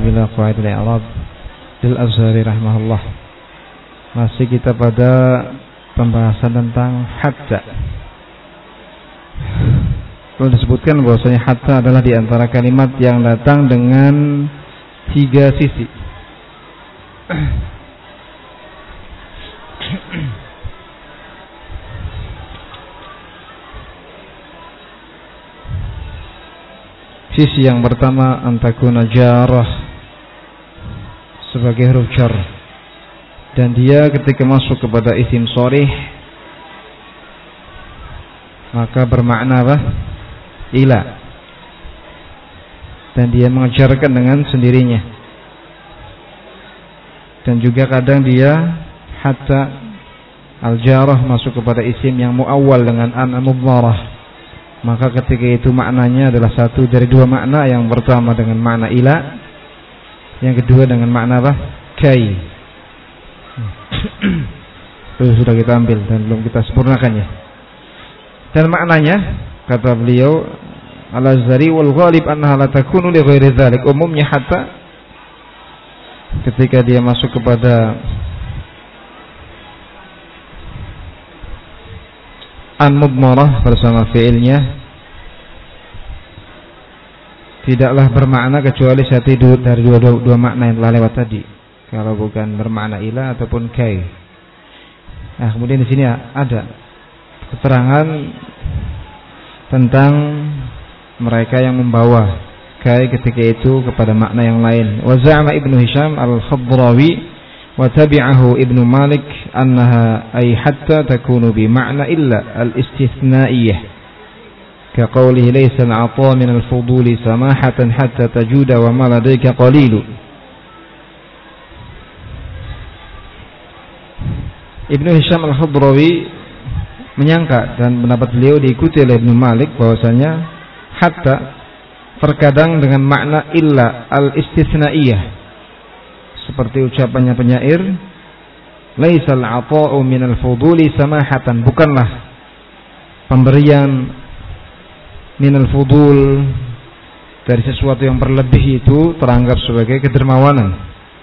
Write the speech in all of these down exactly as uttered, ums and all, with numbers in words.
bila qaidul i'rab lil Azhari rahimahullah. Masih kita pada pembahasan tentang hatta. Perlu disebutkan bahwasanya hatta adalah di antara kalimat yang datang dengan tiga sisi. Sisi yang pertama antakuna jarah sebagai huruf jar, dan dia ketika masuk kepada isim sharih maka bermakna apa? Ila, dan dia mengejarkan dengan sendirinya. Dan juga kadang dia hatta al-jarah masuk kepada isim yang muawwal dengan an al-mudmarah, maka ketika itu maknanya adalah satu dari dua makna. Yang pertama dengan makna ila, yang kedua dengan makna apa? Kai. Itu sudah kita ambil dan belum kita sempurnakannya. Dan maknanya kata beliau al-Azhari wal ghalib annaha la takunu li ghairi dzalik. Umumnya hatta ketika dia masuk kepada an mudmarah bersama fi'ilnya tidaklah bermakna kecuali satu dari dua, dua, dua makna yang telah lewat tadi, kalau bukan bermakna ila ataupun kai. Nah, kemudian di sini ada keterangan tentang mereka yang membawa kai ketika itu kepada makna yang lain. Wa za'ama Ibnu Hisham al-Khadrawi wa tabi'ahu Ibnu Malik annaha ay hatta takunu bi ma'na illa al-istithna'iyah ka qawlihi laysa al-'ata min al-fuduli samahatan hatta tajuda wa ma ladayka qalilu. Ibnu Hisham al-Khadrawi menyangka, dan pendapat beliau diikuti oleh Ibnu Malik, bahwasanya hatta terkadang dengan makna illa al-istithna'iyah, seperti ucapannya penyair laisal 'ata'u minal fuduli samahatan, bukanlah pemberian minal fudul dari sesuatu yang berlebih itu teranggap sebagai kedermawanan,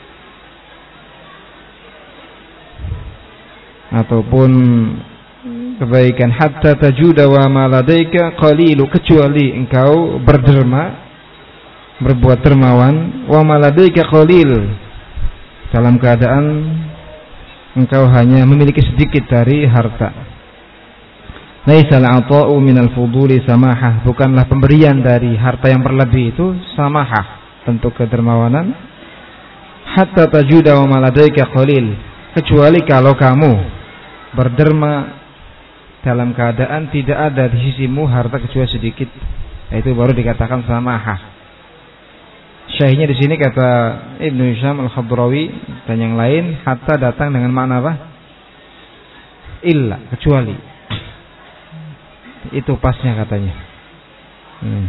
ataupun kebaikan. Hatta tajuda wa ma ladaika qalilu, kecuali engkau berderma, berbuat dermawan, wa ma ladaika qalil, dalam keadaan engkau hanya memiliki sedikit dari harta. Laisal 'ata'u minal fuduli samahah, bukanlah pemberian dari harta yang berlebih itu samahah, bentuk kedermawanan. Hatta tajuda wa ma ladaika qalil, kecuali kalau kamu berderma dalam keadaan tidak ada di sisimu harta kecuali sedikit, itu baru dikatakan samahah. Syahihnya di sini kata Ibnu Hisham al-Khadrawi dan yang lain, hatta datang dengan makna apa? Illa, kecuali. Itu pasnya katanya. Hmm.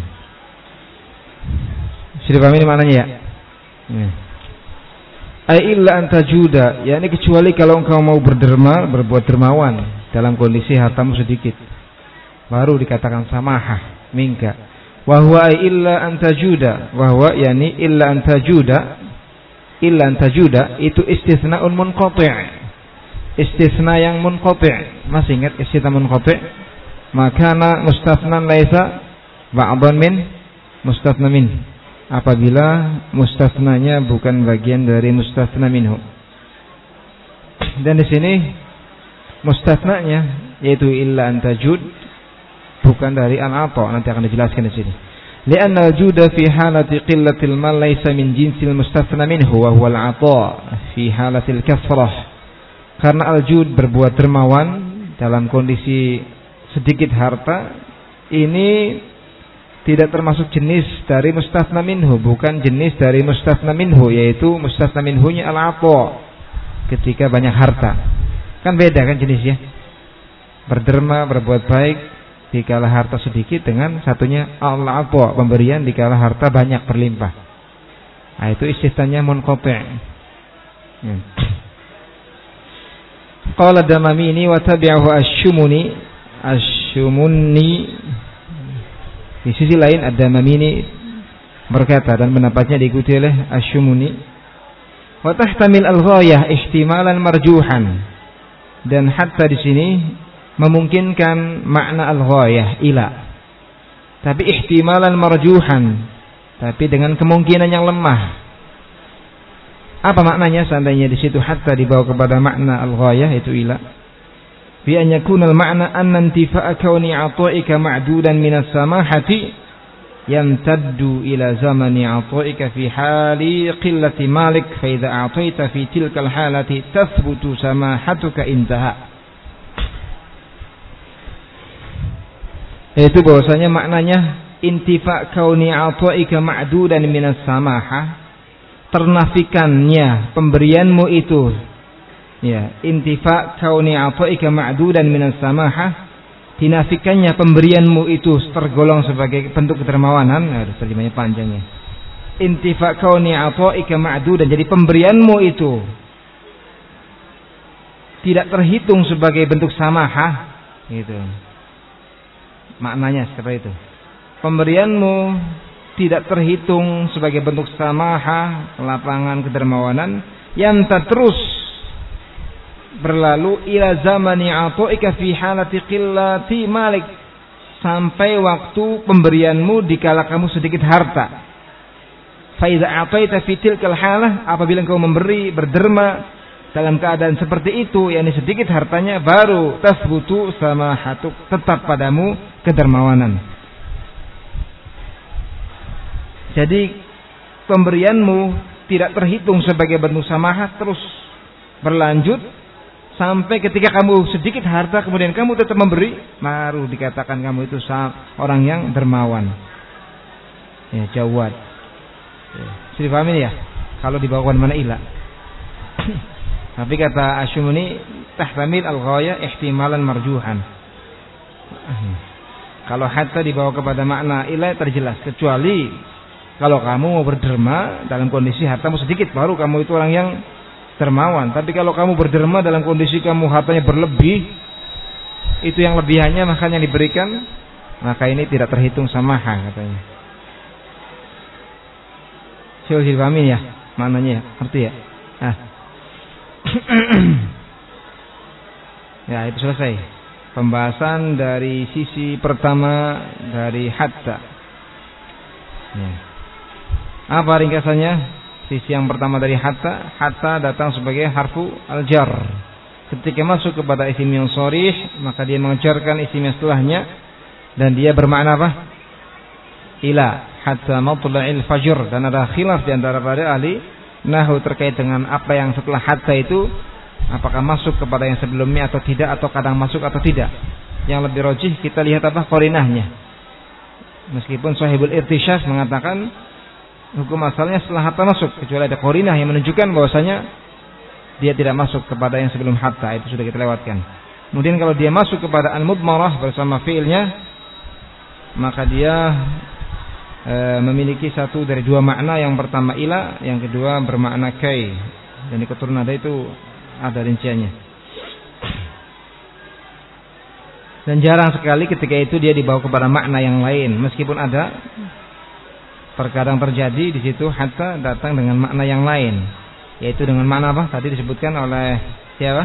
Sudah paham ini maknanya ya? Hmm. Ai illa anta juda, yakni kecuali kalau engkau mau berderma, berbuat dermawan dalam kondisi hartamu sedikit, baru dikatakan samahah minka. Wa huwa illa anta juda, wa huwa yani illa anta juda, illa anta juda itu istitsnaun munqati', istitsna yang munqati'. Masih ingat istitsna munqati'? Makana mustatsnan laisa ba'dhan min mustatsna min, apabila mustatsnanya bukan bagian dari mustatsna minhu. Dan di sini mustatsnanya yaitu illa anta jud bukan dari al-'ata, nanti akan dijelaskan di sini. Li'anna al-juda fi halati qillatil mal laysa min jinsil mustathna minhu wa huwa al-'ata fi halatil kasrah. Karena al-jud berbuat dermawan dalam kondisi sedikit harta, ini tidak termasuk jenis dari mustathna minhu, bukan jenis dari mustathna minhu, yaitu mustathna minhunya al-'ata ketika banyak harta. Kan beda kan jenisnya. Berderma, berbuat baik dikala harta sedikit, dengan satunya al-'ata, pemberian dikala harta banyak berlimpah. Nah, itu istilahnya munqati'. Hmm. Qala Damamini wa tabi'ahu asy-Shumuni, asy-Shumuni. Di sisi lain ada Damamini berkata, dan pendapatnya diikuti oleh Asy-Syumuni, wa tahtamil al-ghayah ihtimalan marjuhan, dan hatta di sini memungkinkan makna al-ghayah ila, tapi ihtimalan marjuhan, tapi dengan kemungkinan yang lemah. Apa maknanya seandainya di situ hatta dibawa kepada makna al-ghayah itu ila? Bi an yakuna al-ma'na anna intifa'a kauni 'ata'ika ma'dudan min as-samahati yamtaddu ila zamani 'ata'ika fi hali qillati malik, fa idza a'ta'ta fi tilka al-halati tathbutu samahatuka intaha. Itu bahwasanya maknanya intifa' kauni 'ata'ika ma'dudan min as-samahah, ternafikannya pemberianmu itu, ya, intifa' kauni 'ata'ika ma'dudan minas samahah, dinafikannya pemberianmu itu tergolong sebagai bentuk kedermawanan. Aduh, terjemahnya panjangnya. Intifa' kauni 'ata'ika ma'dudan, jadi pemberianmu itu tidak terhitung sebagai bentuk samahah, gitu. Maknanya seperti itu. Pemberianmu tidak terhitung sebagai bentuk samaha, lapangan kedermawanan, yang terus berlalu ila zamani 'ata'ika fi halati qillati malik, sampai waktu pemberianmu dikala kamu sedikit harta. Fa idza a'taita fi tilkal halah, apabila engkau memberi, berderma dalam keadaan seperti itu, yakni sedikit hartanya, baru tasbutu samahatuk, tetap padamu kedermawanan. Jadi pemberianmu tidak terhitung sebagai bentuk samahah, terus berlanjut sampai ketika kamu sedikit harta kemudian kamu tetap memberi, baru dikatakan kamu itu orang yang dermawan. Ya, jawad. Ya, sudah paham ini ya? Kalau dibawakan mana ila. Tapi kata Asy-Syumuni, tahtamil al-ghayah ihtimalan marjuhan. Kalau hatta dibawa kepada makna ila terjelas, kecuali kalau kamu mau berderma dalam kondisi hartamu sedikit, baru kamu itu orang yang dermawan. Tapi kalau kamu berderma dalam kondisi kamu hartanya berlebih, itu yang lebihannya makanya diberikan, maka ini tidak terhitung samaha katanya. Coba dipahami ya maknanya, ngerti ya? Ah. Ya, itu selesai pembahasan dari sisi pertama dari hatta. Ya. Apa ringkasannya? Sisi yang pertama dari hatta, hatta datang sebagai harfu al-jar. Ketika masuk kepada isim yang sharih, maka dia mengejarkan isim yang setelahnya, dan dia bermakna apa? Ila, hatta matla'il fajr. Dan ada khilaf di antara para ahli nahwu terkait dengan apa yang setelah hatta itu, apakah masuk kepada yang sebelumnya atau tidak, atau kadang masuk atau tidak. Yang lebih rajih kita lihat apa? Qarinahnya. Meskipun Sahibul Irtisyaf mengatakan hukum asalnya setelah hatta masuk, kecuali ada qarinah yang menunjukkan bahwasanya dia tidak masuk kepada yang sebelum hatta, itu sudah kita lewatkan. Kemudian kalau dia masuk kepada al-mudmarah bersama fi'ilnya, maka dia e, memiliki satu dari dua makna. Yang pertama ila, yang kedua bermakna kai, dan di keturunan ada itu ada rinciannya. Dan jarang sekali ketika itu dia dibawa kepada makna yang lain, meskipun ada, terkadang terjadi di situ hatta datang dengan makna yang lain, yaitu dengan makna apa? Tadi disebutkan oleh siapa?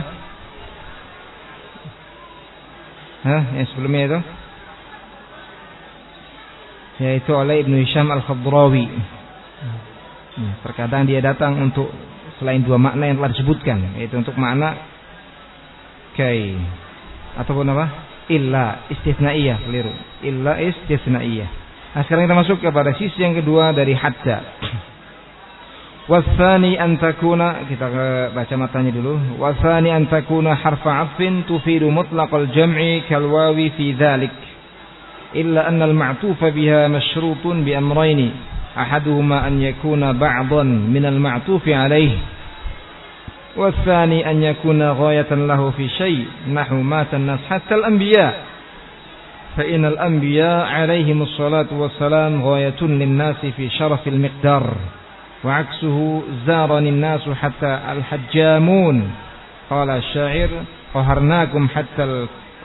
Hah, yang sebelumnya itu? Yaitu oleh Ibnu Hisham Al-Khadrawi. Terkadang dia datang untuk selain dua makna yang telah disebutkan, yaitu untuk makna kai ataupun apa? Illa istitsnaiyah, keliru. Illa istitsnaiyah. Nah, sekarang kita masuk kepada sisi yang kedua dari hatta. Wasani an takuna, kita baca matanya dulu. Wasani an takuna harfa 'athfin tufidu mutlaqal jam'i kal wawi fi dhalik. Illa anna al-ma'tufa biha mashrutun bi amrayni. Ahaduhuma an yakuna ba'dan min al-ma'tufi 'alayhi. والثاني أن يكون غاية له في شيء نحو مات الناس حتى الأنبياء فإن الأنبياء عليهم الصلاة والسلام غاية للناس في شرف المقدار وعكسه زارني الناس حتى الحجامون قال الشاعر قهرناكم حتى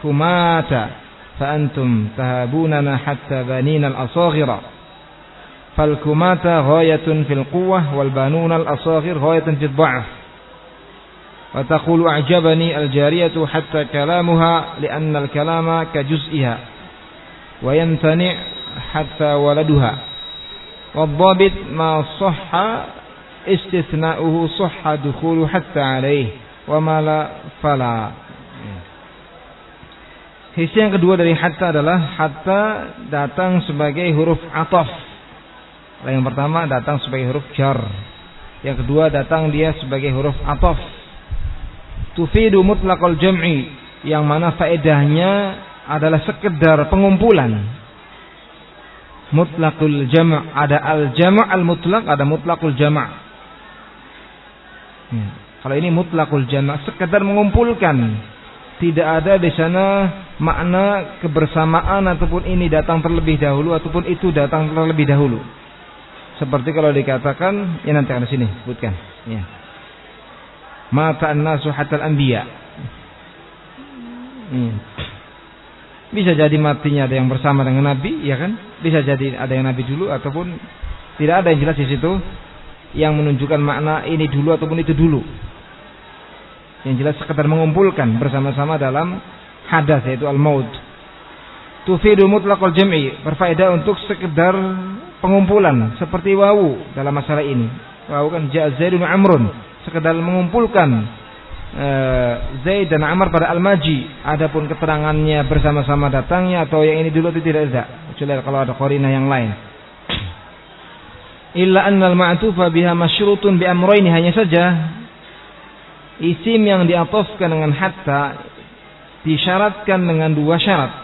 الكمات فأنتم تهابوننا حتى بنين الأصاغر fal kumata ghayatun fil quwwah wal banuna al asaghir ghayatun fid dha'f. Wa taqulu a'jabani al jariyatu hatta kalamuha li'anna al kalama ka juz'iha wa yamtani' hatta waladuha. Wad dhabit ma sahha istithna'uhu sahha dukhulu hatta alayhi wa ma la fala. Hisi yang kedua dari hatta adalah hatta datang sebagai huruf ataf. Yang pertama datang sebagai huruf jar. Yang kedua datang dia sebagai huruf ataf. Tufidu mutlaqal jam'i, yang mana faedahnya adalah sekedar pengumpulan. Mutlaqul jam', ada al-jam' al-mutlaq, ada mutlaqul jam'. Hmm. Kalau ini mutlaqul jam', sekedar mengumpulkan. Tidak ada di sana makna kebersamaan ataupun ini datang terlebih dahulu ataupun itu datang terlebih dahulu. Seperti kalau dikatakan, ya nanti akan sini sebutkan. Ya. Mata an-nasu hatal anbiya. Hmm. Bisa jadi matinya ada yang bersama dengan Nabi, ya kan? Bisa jadi ada yang Nabi dulu ataupun tidak ada yang jelas di situ yang menunjukkan makna ini dulu ataupun itu dulu. Yang jelas sekedar mengumpulkan bersama-sama dalam hadas, yaitu al-maut. Tufidu mutlaqal jam'i, berfaedah untuk sekedar pengumpulan, seperti wawu dalam masalah ini. Wawu kan ja'a Zaidun Amrun, sekedar mengumpulkan uh, Zaid dan Amr pada al-maji. Adapun keterangannya bersama-sama datangnya atau yang ini dulu itu tidak ada, kecuali kalau ada qarinah yang lain. Illa annal ma'tufa biha masyrutun bi amrayni, hanya saja isim yang diatofkan dengan hatta disyaratkan dengan dua syarat.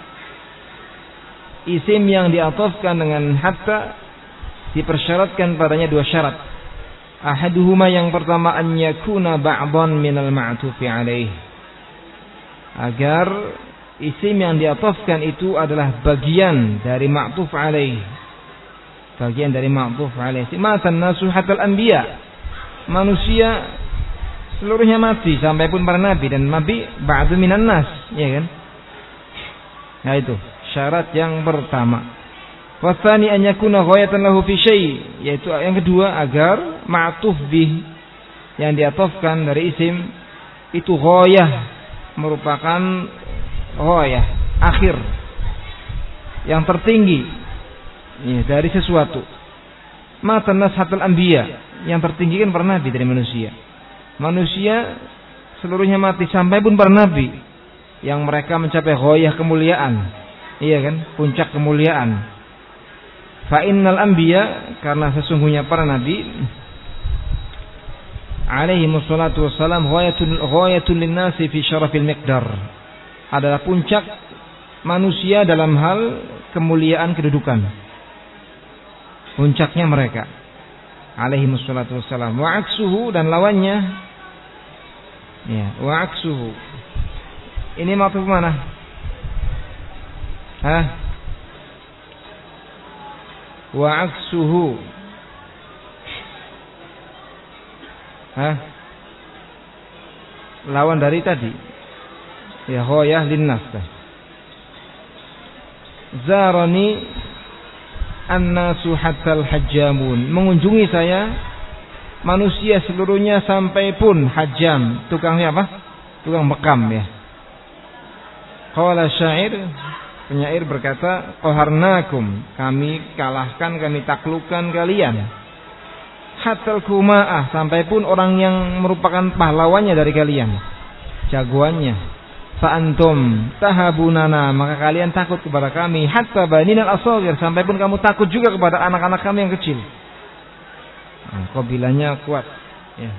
Isim yang diatofkan dengan hatta dipersyaratkan padanya dua syarat. Ahaduhuma, yang pertama, an yakuna ba'dhan minal ma'tufi alaih, agar isim yang diatofkan itu adalah bagian dari ma'tuf alaih. Bagian dari ma'tuf alaih. Matan nasu hatal anbiya, manusia seluruhnya mati sampai pun para nabi, dan nabi ba'du minan nas, ya kan? Nah itu syarat yang pertama. Wasani an yakuna ghayatan lahu fi syai', yaitu yang kedua agar ma'tuf bih yang diatofkan dari isim itu ghayah, merupakan ghayah akhir yang tertinggi, ya, dari sesuatu. Matan nas hatal anbiya, yang tertinggi kan para nabi dari manusia. Manusia seluruhnya mati sampai pun para nabi yang mereka mencapai ghayah kemuliaan, iya kan, puncak kemuliaan. Fa innal anbiya, karena sesungguhnya para nabi alaihi wassalatu wassalam ghayatun ghayatun linnasi fi syarafil miqdar, adalah puncak manusia dalam hal kemuliaan kedudukan. Puncaknya mereka alaihi wassalatu wassalam. Wa aksuhu, dan lawannya, ya, wa aksuhu. Ini maksud mana? Hah? Wa aksuhu. Hah? Lawan dari tadi. Ya, ghayah linnas. Zarani an-nasu hatal hajjamun, mengunjungi saya manusia seluruhnya sampai pun hajjam, tukangnya apa? Tukang bekam, ya. Qala syair, penyair berkata, qaharnakum, kami kalahkan, kami taklukkan kalian. Hatal kuma'ah, sampai pun orang yang merupakan pahlawannya dari kalian, jagoannya. Fa'antum tahabunana, maka kalian takut kepada kami. Hatta baninal asghir, sampai pun kamu takut juga kepada anak-anak kami yang kecil. Nah, qabilahnya kuat, ya.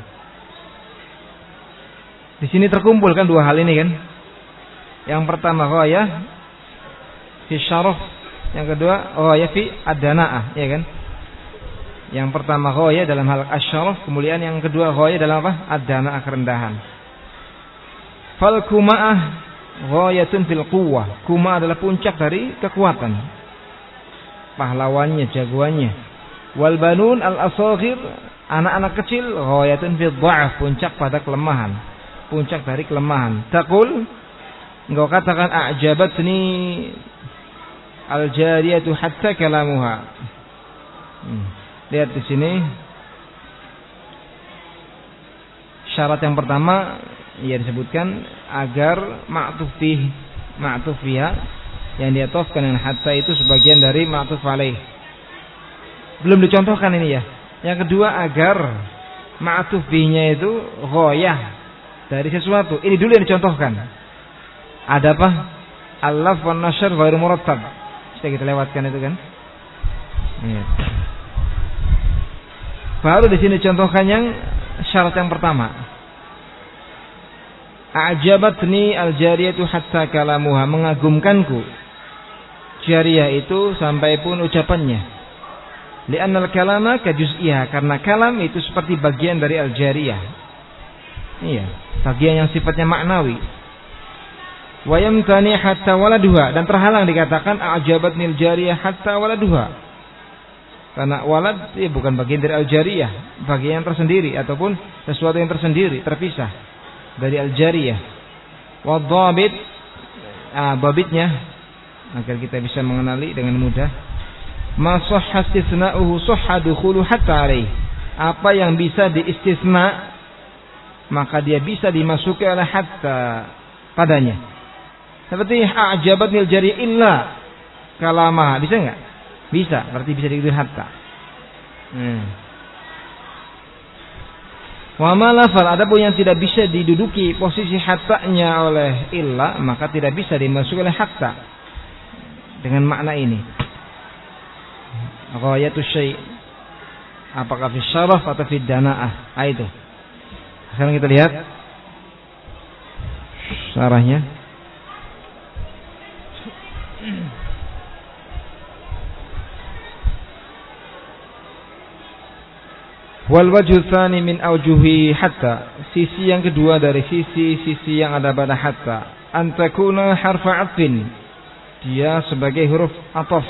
Di sini terkumpul kan dua hal ini kan. Yang pertama ghayah fi syaraf, yang kedua ghayah fi ad-dana'ah, ya kan. Yang pertama ghayah dalam hal asy-syaraf, kemuliaan. Yang kedua ghayah dalam apa? Ad-dana'ah, kerendahan. Fal kuma'ah ghayatun fil quwwah, kuma adalah puncak dari kekuatan, pahlawannya, jagoannya. Wal banun al asaghir, anak-anak kecil, ghayatun fil dha'f, puncak pada kelemahan, puncak dari kelemahan. Taqul, engkau katakan, a'jabatni al jariyatu hatta kalamuha, Hmm. Lihat di sini. Syarat yang pertama ia disebutkan agar ma'tuf bih, ma'tuf biha yang diatofkan dengan hatta itu sebagian dari ma'tuf alaih. Belum dicontohkan ini ya. Yang kedua agar ma'tuf bihnya itu ghayah dari sesuatu. Ini dulu yang dicontohkan. Ada apa? Al-laf wan nashr ghairu murattab. Sudah kita lewatkan itu kan? Iya. Baru di sini contohkan yang syarat yang pertama. A'jabatni al-jariyatu hatta kalamuha, mengagumkanku jariyah itu sampai pun ucapannya. Li'anna al-kalama ka juz'iyah, karena kalam itu seperti bagian dari al-jariyah. Iya, bagian yang sifatnya maknawi. Wa yamtani hatta waladuha, dan terhalang dikatakan a'jabatni al-jariyah hatta waladuha. Karena walad ya bukan bagian dari al-jariyah, bagian yang tersendiri ataupun sesuatu yang tersendiri, terpisah dari al-jariyah. Wa dhabit, ah, babitnya agar kita bisa mengenali dengan mudah. Ma sahha istisna'uhu sahha dukhulu hatta alaih. Apa yang bisa diistisna maka dia bisa dimasuki oleh hatta padanya. Seperti a'jabatni al-jariyah illa kalama, bisa enggak? Bisa, berarti bisa diikuti hatta. Hmm. Wa ma lafal, adapun yang tidak bisa diduduki posisi hatta-nya oleh illa, maka tidak bisa dimasuki oleh hatta. Dengan makna ini. Ghayatu syai', apakah fi syaraf atau fi dana'ah? Ah, itu. Sekarang kita lihat syarahnya. Wal wajhu tsani min aujuhi hatta, sisi yang kedua dari sisi-sisi yang ada pada hatta, antakuna harfa atfin, dia sebagai huruf ataf,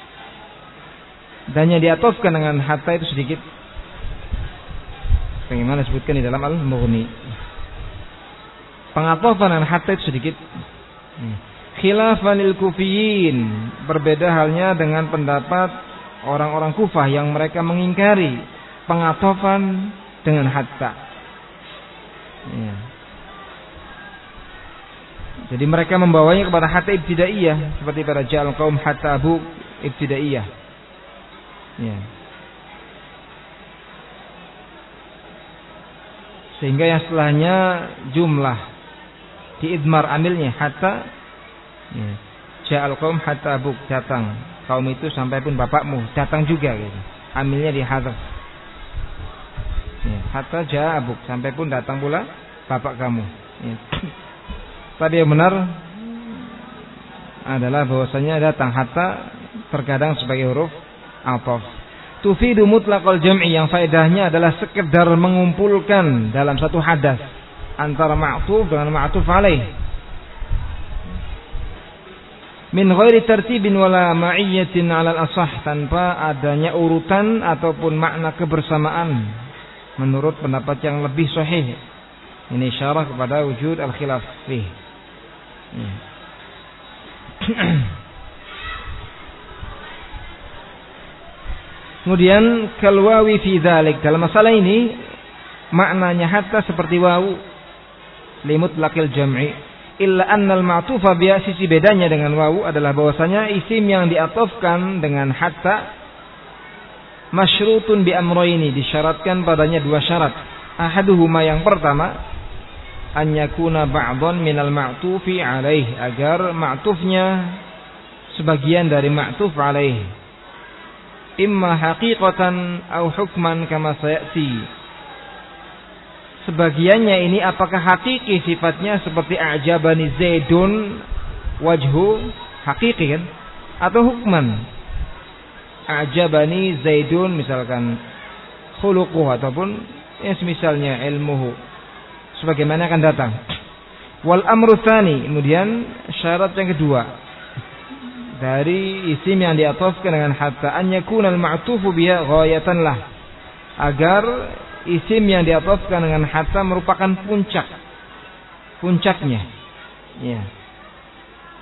dan yang diatofkan dengan hatta itu sedikit. Bagaimana disebutkan di dalam Al-Mughni, pengatofan dengan hatta itu sedikit. Khilafan lil kufiyin, berbeda halnya dengan pendapat orang-orang Kufah yang mereka mengingkari pengatofan dengan hatta. Ya. Jadi mereka membawanya kepada hatta ibtidaiyah, seperti pada ja'al qaum hatta abu ibtidaiyah. Ya. Sehingga yang setelahnya jumlah diidmar amilnya hatta. Ya. Ja'al qaum hatta abu, datang kaum itu sampai pun bapakmu datang juga gitu. Amilnya dihadzaf. Ya, hatta jaa abuk, sampai pun datang pula bapak kamu. Ya. Tadi yang benar adalah bahwasanya datang hatta terkadang sebagai huruf ataf. Tufidu mutlaqal jam'i, yang faedahnya adalah sekedar mengumpulkan dalam satu hadas antara ma'tuf dengan ma'tuf alaih. Min ghairi tartibin wala ma'iyyatin 'alal asah, tanpa adanya urutan ataupun makna kebersamaan menurut pendapat yang lebih sahih. Ini isyarah kepada wujud al-khilaf fih. Kemudian kalwawi fi dzalik, dalam masalah ini maknanya hatta seperti wawu limutlaqil jam'i, illa annal ma'tufa bi, sisi bedanya dengan wawu adalah bahwasanya isim yang diatofkan dengan hatta masyrutun bi amrayni, disyaratkan padanya dua syarat. Ahaduhuma, yang pertama, an yakuna ba'dhan minal ma'tufi alaih, agar ma'tufnya sebagian dari ma'tuf alaih, imma haqiqatan au hukman kama sayati. Sebagiannya ini apakah hakiki sifatnya seperti a'jabani zaidun wajhu, hakiki kan, atau hukman a'jabani zaidun misalkan khuluquhu, ataupun ya semisalnya ilmuhu, sebagaimana akan datang. Wal amru tsani, kemudian syarat yang kedua dari isim yang diatofkan dengan hatta, an yakuna al ma'tufu biha ghayatan lah, agar isim yang diatofkan dengan hatta merupakan puncak puncaknya, ya.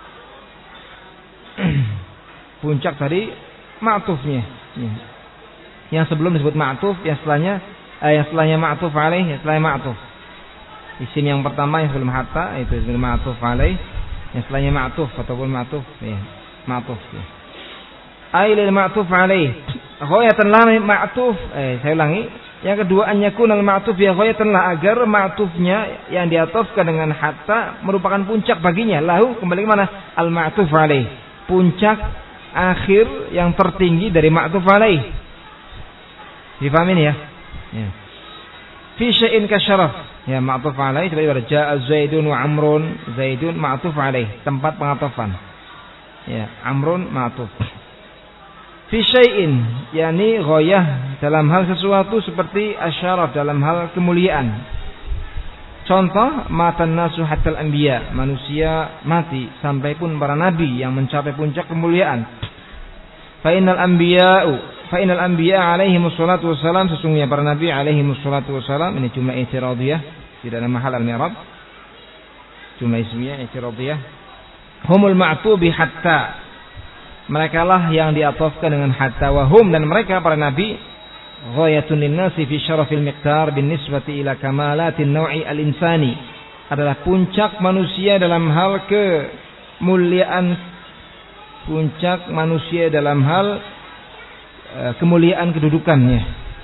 Puncak dari ma'tufnya, ya. Yang sebelum disebut ma'tuf, yang setelahnya eh, yang setelahnya ma'tuf alaih, yang setelahnya ma'tuf. Isim yang pertama yang sebelum hatta itu disebut ma'tuf alaih, yang setelahnya ma'tuf ataupun ma'tuf ya, ma'tuf ya. Ai lil ma'tuf alaih. Ghayatan la ma'tuf. Eh, saya ulangi. Yang kedua, an yakuna al ma'tuf ya ghayatan la, agar ma'tufnya yang diatofkan dengan hatta merupakan puncak baginya. Lahu kembali ke mana? Al ma'tuf alaih. Puncak akhir yang tertinggi dari ma'tuf alaih. Difahami ya? Ya. Fi syai'in kasyaraf. Ya, ma'tuf alaih seperti ja'a Zaidun wa Amrun. Zaidun ma'tuf alaih, tempat pengatofan. Ya, Amrun ma'tuf. Fi syai'in, yakni ghayah dalam hal sesuatu seperti asyaraf dalam hal kemuliaan. Contoh, matan nasu hatal anbiya, manusia mati sampai pun para nabi yang mencapai puncak kemuliaan. Fa innal anbiya'u, fa innal anbiya alaihi wassalatu wassalam, sesungguhnya para nabi alaihi wassalatu wassalam, ini jumlah i'tiradiyah, tidak ada mahal al-i'rab. Jumlah ismiyah i'tiradiyah. Humul ma'tubi hatta, mereka lah yang diatofkan dengan hatta, wa hum, dan mereka para nabi ghayatun linnasi fi syarafil miqdar bin nisbati ila kamalatin naw'i al-insani, adalah puncak manusia dalam hal kemuliaan, puncak manusia dalam hal uh, kemuliaan kedudukannya,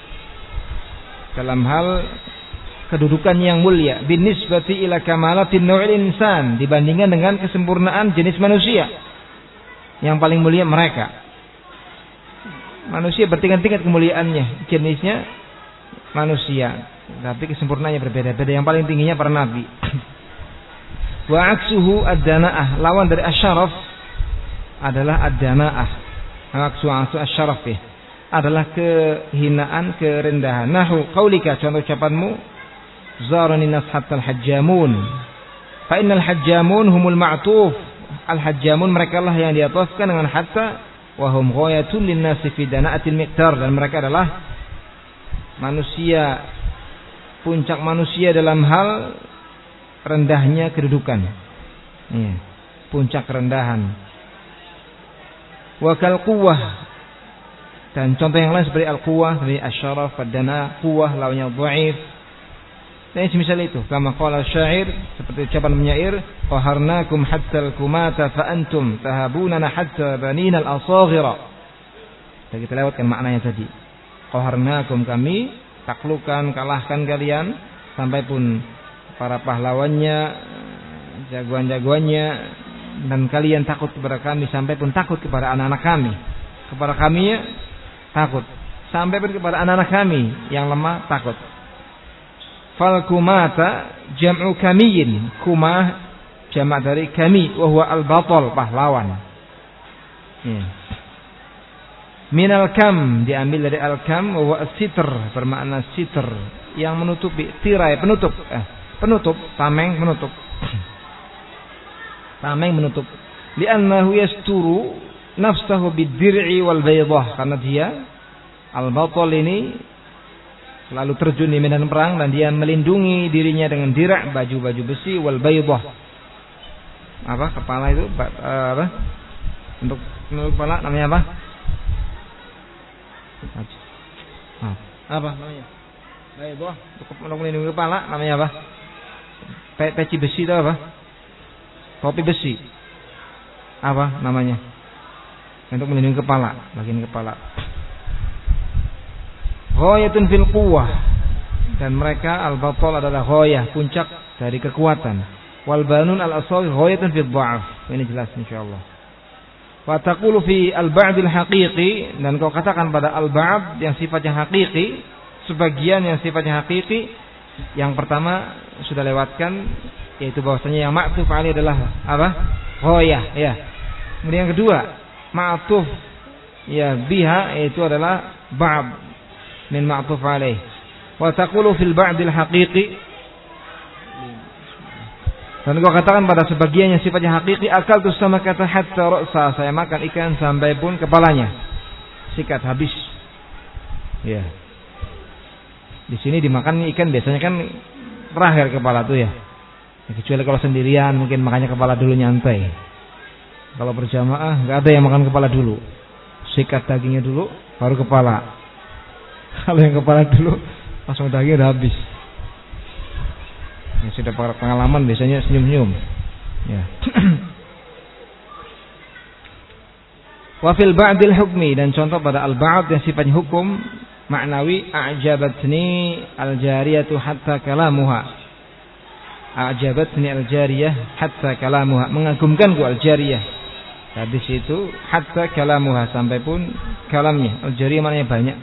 dalam hal kedudukan yang mulia, bin nisbati ila kamalatin naw'il insan, dibandingkan dengan kesempurnaan jenis manusia yang paling mulia mereka. Manusia bertingkat-tingkat kemuliaannya, jenisnya manusia, tapi kesempurnaannya berbeda-beda. Yang paling tingginya para nabi. Wa aksuhu ad-dana'ah, lawan dari asyaraf adalah ad-dana'ah. Aksu aksu asyaraf ya, adalah kehinaan, kerendahan. Nahu qaulika, contoh ucapanmu, zarani nas hatta al-hajjamun. Fa innal hajjamun humul ma'tuf. Al-hajjamun, mereka lah yang diatofkan dengan hatta, wa hum ghayatun linnasi fi dana'atil miqdar, dan mereka adalah manusia, puncak manusia dalam hal rendahnya kedudukan. Ya, puncak kerendahan. Wa kal quwwah, dan contoh yang lain seperti al-quwwah, seperti asyaraf, ad-dana, quwwah lawannya dhaif. Dan semisal itu, kama qala syair, seperti ucapan penyair, qaharnakum hatta al-kumata fa antum tahabunana hatta banina al-asaghira. Dan kita lewatkan maknanya tadi. Qaharnakum, kami taklukkan, kalahkan kalian, sampai pun para pahlawannya, jagoan-jagoannya, dan kalian takut kepada kami, sampai pun takut kepada anak-anak kami. Kepada kami ya, takut, sampai pun kepada anak-anak kami yang lemah takut. Fal kumata jam'u kamiyin, kumah jamak dari kami, wa huwa al-batal, pahlawan. Ya. Minal kam, diambil dari al-kam, wa huwa as-sitr, bermakna sitr, yang menutupi, tirai, penutup, eh, penutup, tameng, menutup. Tameng menutup. Li'annahu yasturu nafsahu bid-dir'i wal baydah, karena dia al-batal ini lalu terjun di medan perang, dan dia melindungi dirinya dengan dirak, baju-baju besi, wal baydah, apa kepala itu, apa untuk menutup kepala namanya apa? Apa namanya? Baydah, untuk melindungi kepala namanya apa? Pe peci besi itu apa? Topi besi. Apa namanya? Untuk melindungi kepala, bagian kepala. Ghayatun fil quwwah, dan mereka al-batal adalah ghayah, puncak dari kekuatan. Wal banun al-asawir ghayatun fil dha'af. Ini jelas insyaallah. Wa taqulu fi al-ba'd al-haqiqi, dan kau katakan pada al-ba'd yang sifatnya hakiki, sebagian yang sifatnya hakiki. Yang pertama sudah lewatkan, yaitu bahwasanya yang ma'tuf alaih adalah apa? Ghayah, ya. Kemudian yang kedua, ma'tuf ya biha, yaitu adalah ba'd min ma'tuf alaih. Wa taqulu fil ba'dil haqiqi, dan kau katakan pada sebagian yang sifatnya hakiki, akal tu sama kata hatta ra'sa, saya makan ikan sampai pun kepalanya, sikat habis. Ya. Di sini dimakan ikan biasanya kan terakhir kepala tuh ya. Ya, kecuali kalau sendirian mungkin makannya kepala dulu nyantai. Kalau berjamaah nggak ada yang makan kepala dulu, sikat dagingnya dulu baru kepala. Kalau yang kepala dulu langsung daging udah habis. Yang sudah pengalaman biasanya senyum-senyum. Ya. Wa fil ba'dil hukmi, dan contoh pada al-ba'd yang sifatnya hukum maknawi, a'jabatni al-jariyatu hatta kalamuha. A'jabatni al-jariyah hatta kalamuha, mengagumkanku al-jariyah. Hadis itu hatta kalamuha, sampai pun kalamnya. Al-jariyah maknanya banyak.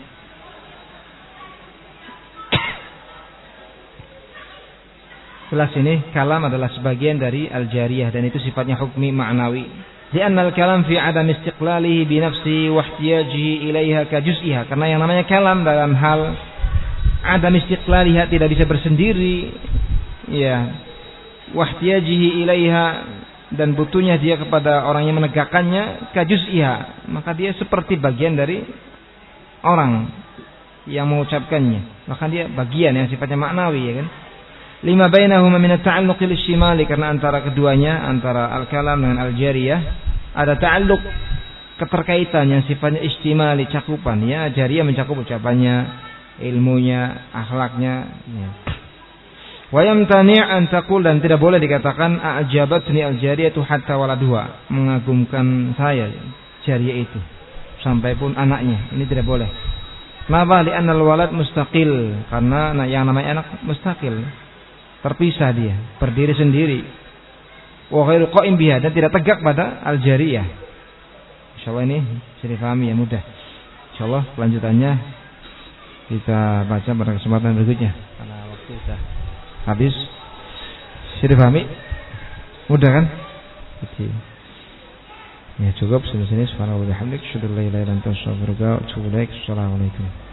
Jelas ini kalam adalah sebagian dari al-jariyah, dan itu sifatnya hukmi ma'nawi. Li'anna al-kalam fi 'adam istiqlalihi bi nafsi wa ihtiyajihi ilaiha ka juz'iha. Karena yang namanya kalam dalam hal 'adam istiqlaliha, tidak bisa bersendiri, ya, wa ihtiyajihi ilaiha, dan butuhnya dia kepada orang yang menegakkannya, ka juz'iha, maka dia seperti bagian dari orang yang mengucapkannya, maka dia bagian yang sifatnya maknawi, ya kan. Lima bainahuma min at-ta'alluq al-ishtimali, karena antara keduanya, antara al-kalam dengan al-jariyah, ada ta'alluq, keterkaitan yang sifatnya istimali, cakupan, ya. Jariyah mencakup ucapannya, ilmunya, akhlaknya, ya. Wa yamtani' an taqul, dan tidak boleh dikatakan a'jabatni al-jariyatu hatta waladuha, mengagumkan saya jariyah itu sampai pun anaknya. Ini tidak boleh. Kenapa? Li'anna al-walad mustaqil, karena yang namanya anak mustaqil, terpisah, dia berdiri sendiri. Wa ghairu qa'im biha, dan tidak tegak pada al-jariyah. Insyaallah ini bisa difahami ya, mudah. Insyaallah kelanjutannya kita baca pada kesempatan berikutnya. Karena waktu sudah habis. Bisa difahami? Mudah kan? Jadi ya cukup sampai sini. Subhanallah wa bihamdihi, asyhadu an la ilaha illa anta, astaghfiruka wa atubu ilaik. Assalamualaikum.